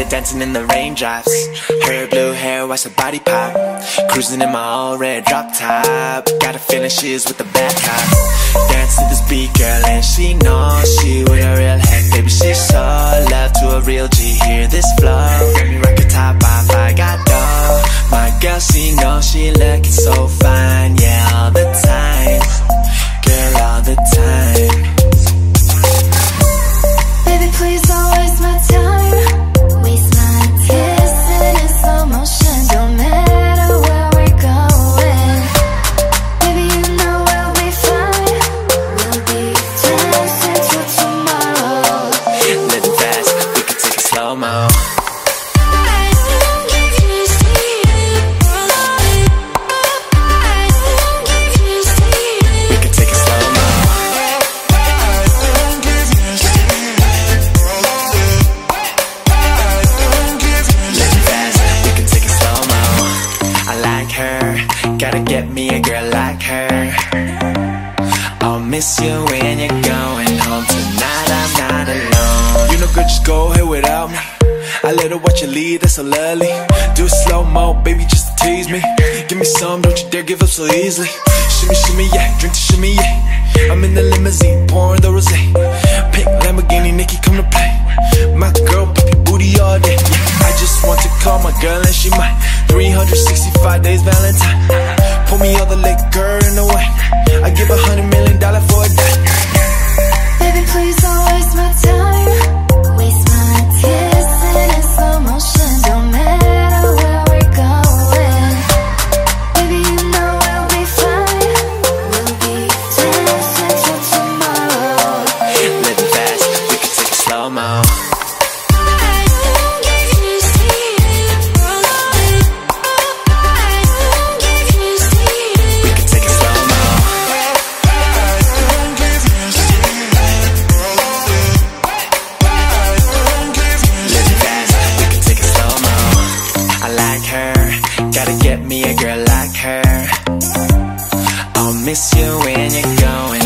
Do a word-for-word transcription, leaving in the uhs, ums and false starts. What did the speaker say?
dancing in the raindrops. Her blue hair, watch her body pop. Cruising in my all red drop top. Got a feeling she's with the bad cops. Dance to this beat, girl, and she knows she with a real heck. Baby, she so love to a real G. Hear this flow, let me rock your top off. I got dough. My girl, she knows she looking so fine. Yeah, all the time, girl, all the time. Baby, please don't waste my time. Waste my kissing in slow motion. Don't matter where we're going. Baby, you know we'll be fine. We'll be dancing till tomorrow. Living fast, we could take it slow-mo. Gotta get me a girl like her. I'll miss you when you're going home. Tonight I'm not alone. You know good, just go ahead without me. I let her watch you lead, that's so lovely. Do it slow-mo, baby, just to tease me. Give me some, don't you dare give up so easily. Shimmy, shimmy, yeah, drink to shimmy, yeah. I'm in the limousine, pouring the rosé. Pink Lamborghini, Nikki, come to play. My girl, pop your booty all day, yeah. I just want to call my girl and she might. Three hundred sixty-five days Valentine. Pull me all the leg, girl, in the way. I give a hundred million dollars for a day. Baby, please don't waste my time. Waste my kissing in slow motion. Don't matter where we're going. Baby, you know we'll be fine. We'll be dancing till tomorrow. Living fast, we can take it slow-mo. Gotta get me a girl like her. I'll miss you when you're going